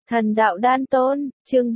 Thần đạo đan tôn, chương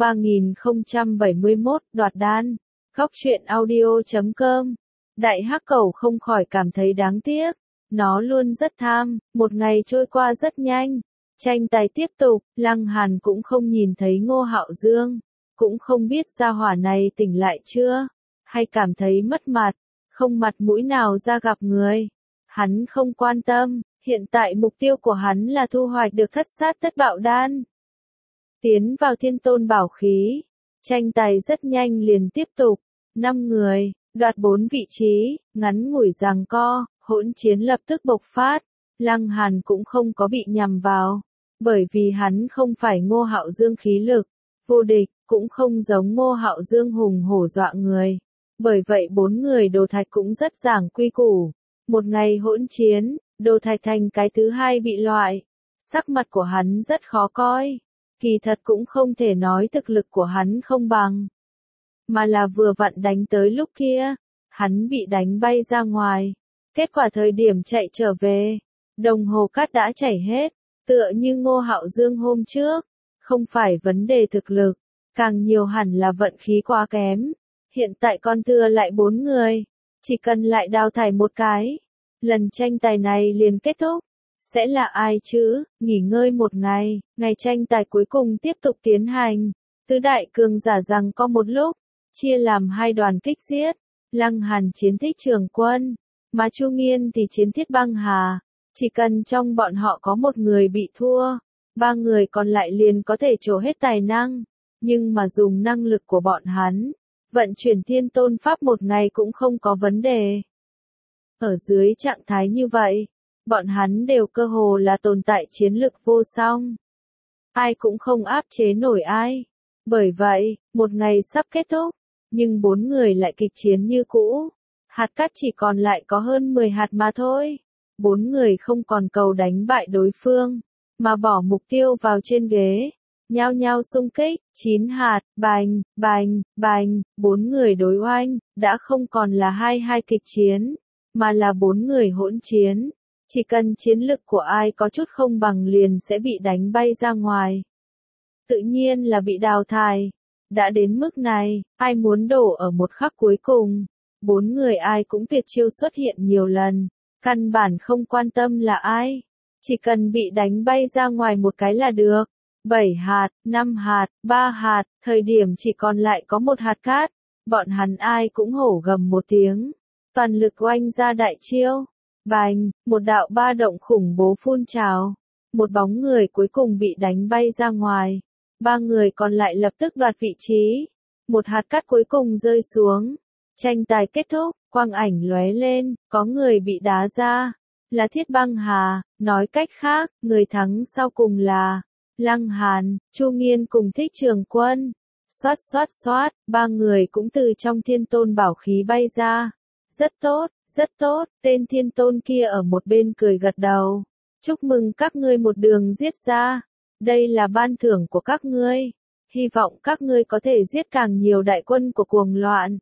3071, đoạt đan. Góc truyện audio.com. Đại hắc cẩu không khỏi cảm thấy đáng tiếc. Nó luôn rất tham, một ngày trôi qua rất nhanh. Tranh tài tiếp tục, Lăng Hàn cũng không nhìn thấy Ngô Hạo Dương. Cũng không biết gia hỏa này tỉnh lại chưa. Hay cảm thấy mất mặt, không mặt mũi nào ra gặp người. Hắn không quan tâm, hiện tại mục tiêu của hắn là thu hoạch được thất sát thất bạo đan. Tiến vào thiên tôn bảo khí, tranh tài rất nhanh liền tiếp tục, 5 người, đoạt 4 vị trí, ngắn ngủi giằng co, hỗn chiến lập tức bộc phát, Lăng Hàn cũng không có bị nhằm vào, bởi vì hắn không phải Ngô Hạo Dương khí lực, vô địch, cũng không giống Ngô Hạo Dương hùng hổ dọa người, bởi vậy 4 người đồ thạch cũng rất giảng quy củ, một ngày hỗn chiến, đồ thạch thành cái thứ hai bị loại, sắc mặt của hắn rất khó coi. Kỳ thật cũng không thể nói thực lực của hắn không bằng, mà là vừa vặn đánh tới lúc kia, hắn bị đánh bay ra ngoài, kết quả thời điểm chạy trở về, đồng hồ cát đã chảy hết, tựa như Ngô Hạo Dương hôm trước, không phải vấn đề thực lực, càng nhiều hẳn là vận khí quá kém, hiện tại còn thừa lại 4 người, chỉ cần lại đào thải một cái, lần tranh tài này liền kết thúc. Sẽ là ai chứ? Nghỉ ngơi một ngày, ngày tranh tài cuối cùng tiếp tục tiến hành. Tứ đại cường giả rằng có một lúc, chia làm 2 đoàn kích giết. Lăng Hàn chiến Thích Trường Quân, mà Chu Nghiên thì chiến Thiết Băng Hà. Chỉ cần trong bọn họ có một người bị thua, 3 người còn lại liền có thể trổ hết tài năng. Nhưng mà dùng năng lực của bọn hắn, vận chuyển thiên tôn pháp một ngày cũng không có vấn đề. Ở dưới trạng thái như vậy, bọn hắn đều cơ hồ là tồn tại chiến lực vô song. Ai cũng không áp chế nổi ai. Bởi vậy, một ngày sắp kết thúc, nhưng 4 người lại kịch chiến như cũ. Hạt cát chỉ còn lại có hơn 10 hạt mà thôi. 4 người không còn cầu đánh bại đối phương, mà bỏ mục tiêu vào trên ghế. Nhao nhao xung kích, 9 hạt, bành, bành, bành, 4 người đối oanh, đã không còn là 2-2 kịch chiến, mà là 4 người hỗn chiến. Chỉ cần chiến lực của ai có chút không bằng liền sẽ bị đánh bay ra ngoài. Tự nhiên là bị đào thải. Đã đến mức này, ai muốn đổ ở một khắc cuối cùng. 4 người ai cũng tuyệt chiêu xuất hiện nhiều lần. Căn bản không quan tâm là ai. Chỉ cần bị đánh bay ra ngoài một cái là được. 7 hạt, 5 hạt, 3 hạt, thời điểm chỉ còn lại có 1 hạt cát. Bọn hắn ai cũng hổ gầm một tiếng. Toàn lực oanh ra đại chiêu. Bành, một đạo ba động khủng bố phun trào. Một bóng người cuối cùng bị đánh bay ra ngoài. 3 người còn lại lập tức đoạt vị trí. Một hạt cát cuối cùng rơi xuống. Tranh tài kết thúc, quang ảnh lóe lên, có người bị đá ra. Là Thiết Băng Hà, nói cách khác, người thắng sau cùng là Lăng Hàn, Chu Nghiên cùng Thích Trường Quân. Xoát xoát xoát, 3 người cũng từ trong thiên tôn bảo khí bay ra. Rất tốt. Rất tốt, tên thiên tôn kia ở một bên cười gật đầu. Chúc mừng các ngươi một đường giết ra. Đây là ban thưởng của các ngươi. Hy vọng các ngươi có thể giết càng nhiều đại quân của cuồng loạn.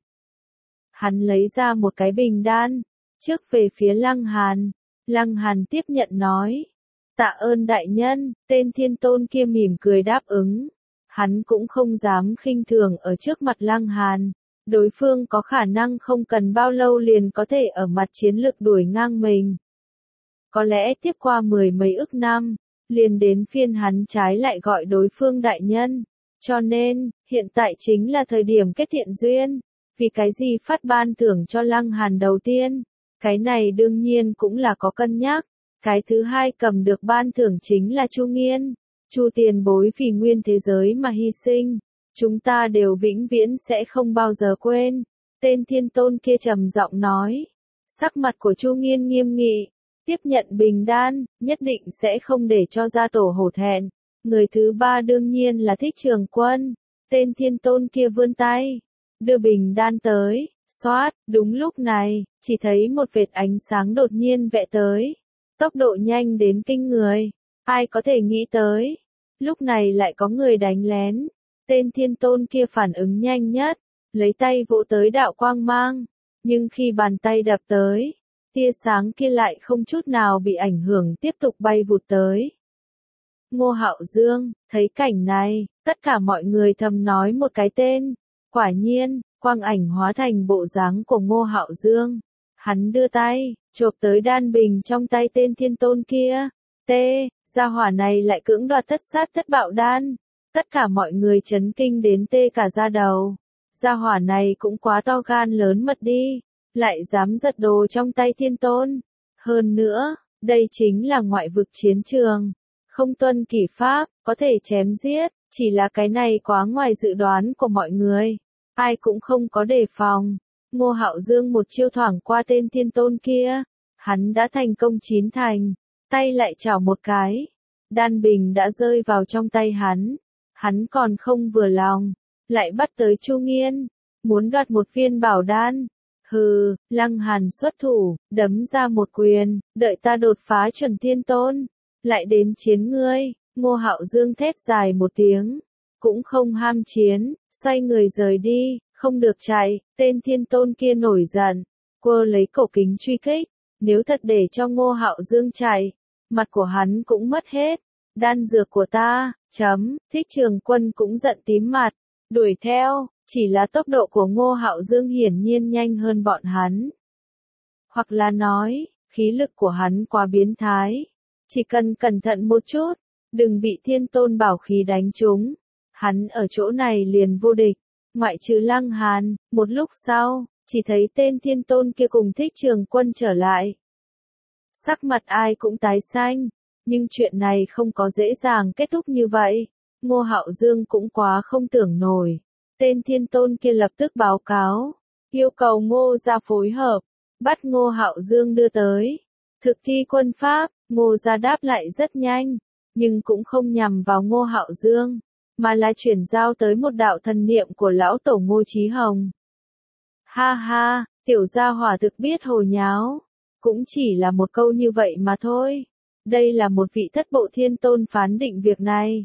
Hắn lấy ra một cái bình đan. Trước về phía Lăng Hàn. Lăng Hàn tiếp nhận nói. Tạ ơn đại nhân, tên thiên tôn kia mỉm cười đáp ứng. Hắn cũng không dám khinh thường ở trước mặt Lăng Hàn. Đối phương có khả năng không cần bao lâu liền có thể ở mặt chiến lực đuổi ngang mình. Có lẽ tiếp qua 10 mấy ức năm, liền đến phiên hắn trái lại gọi đối phương đại nhân. Cho nên, hiện tại chính là thời điểm kết thiện duyên. Vì cái gì phát ban thưởng cho Lăng Hàn đầu tiên? Cái này đương nhiên cũng là có cân nhắc. Cái thứ hai cầm được ban thưởng chính là Chu Nghiên. Chu tiền bối vì nguyên thế giới mà hy sinh. Chúng ta đều vĩnh viễn sẽ không bao giờ quên. Tên thiên tôn kia trầm giọng nói. Sắc mặt của Chu Nghiên nghiêm nghị. Tiếp nhận bình đan, nhất định sẽ không để cho gia tổ hổ thẹn. Người thứ ba đương nhiên là Thích Trường Quân. Tên thiên tôn kia vươn tay. Đưa bình đan tới. Xoát, đúng lúc này, chỉ thấy một vệt ánh sáng đột nhiên vẽ tới. Tốc độ nhanh đến kinh người. Ai có thể nghĩ tới. Lúc này lại có người đánh lén. Tên thiên tôn kia phản ứng nhanh nhất, lấy tay vỗ tới đạo quang mang, nhưng khi bàn tay đập tới, tia sáng kia lại không chút nào bị ảnh hưởng tiếp tục bay vụt tới. Ngô Hạo Dương, thấy cảnh này, tất cả mọi người thầm nói một cái tên. Quả nhiên, quang ảnh hóa thành bộ dáng của Ngô Hạo Dương. Hắn đưa tay, chộp tới đan bình trong tay tên thiên tôn kia. Gia hỏa này lại cưỡng đoạt thất sát thất bạo đan. Tất cả mọi người chấn kinh đến tê cả da đầu. Gia hỏa này cũng quá to gan lớn mật đi, lại dám giật đồ trong tay thiên tôn. Hơn nữa, đây chính là ngoại vực chiến trường. Không tuân kỷ pháp, có thể chém giết, chỉ là cái này quá ngoài dự đoán của mọi người. Ai cũng không có đề phòng. Ngô Hạo Dương một chiêu thoảng qua tên thiên tôn kia. Hắn đã thành công chín thành. Tay lại chảo một cái. Đan bình đã rơi vào trong tay hắn. Hắn còn không vừa lòng. Lại bắt tới Chu Nghiên. Muốn đoạt một viên bảo đan. Hừ, Lăng Hàn xuất thủ, đấm ra một quyền. Đợi ta đột phá chuẩn thiên tôn. Lại đến chiến ngươi. Ngô Hạo Dương thét dài một tiếng. Cũng không ham chiến. Xoay người rời đi. Không được chạy. Tên thiên tôn kia nổi giận. Quơ lấy cổ kính truy kích. Nếu thật để cho Ngô Hạo Dương chạy, mặt của hắn cũng mất hết. Đan dược của ta, Thích Trường Quân cũng giận tím mặt, đuổi theo, chỉ là tốc độ của Ngô Hạo Dương hiển nhiên nhanh hơn bọn hắn. Hoặc là nói, khí lực của hắn quá biến thái. Chỉ cần cẩn thận một chút, đừng bị thiên tôn bảo khí đánh trúng. Hắn ở chỗ này liền vô địch, ngoại trừ Lăng Hàn. Một lúc sau, chỉ thấy tên thiên tôn kia cùng Thích Trường Quân trở lại. Sắc mặt ai cũng tái xanh, nhưng chuyện này không có dễ dàng kết thúc như vậy. Ngô Hạo Dương cũng quá không tưởng nổi. Tên thiên tôn kia lập tức báo cáo, yêu cầu Ngô gia phối hợp, bắt Ngô Hạo Dương đưa tới. Thực thi quân pháp, Ngô gia đáp lại rất nhanh, nhưng cũng không nhằm vào Ngô Hạo Dương, mà là chuyển giao tới một đạo thần niệm của lão tổ Ngô Chí Hồng. Ha ha, tiểu gia hỏa thực biết hồ nháo. Cũng chỉ là một câu như vậy mà thôi. Đây là một vị thất bộ thiên tôn phán định việc này.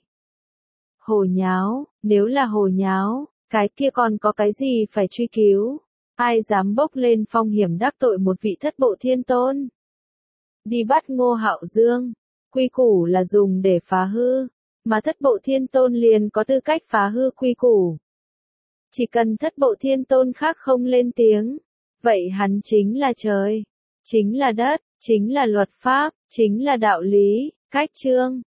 Hồ nháo, nếu là hồ nháo, cái kia còn có cái gì phải truy cứu? Ai dám bốc lên phong hiểm đắc tội một vị thất bộ thiên tôn? Đi bắt Ngô Hạo Dương, quy củ là dùng để phá hư, mà thất bộ thiên tôn liền có tư cách phá hư quy củ. Chỉ cần thất bộ thiên tôn khác không lên tiếng, vậy hắn chính là trời, chính là đất, chính là luật pháp, chính là đạo lý. Cách chương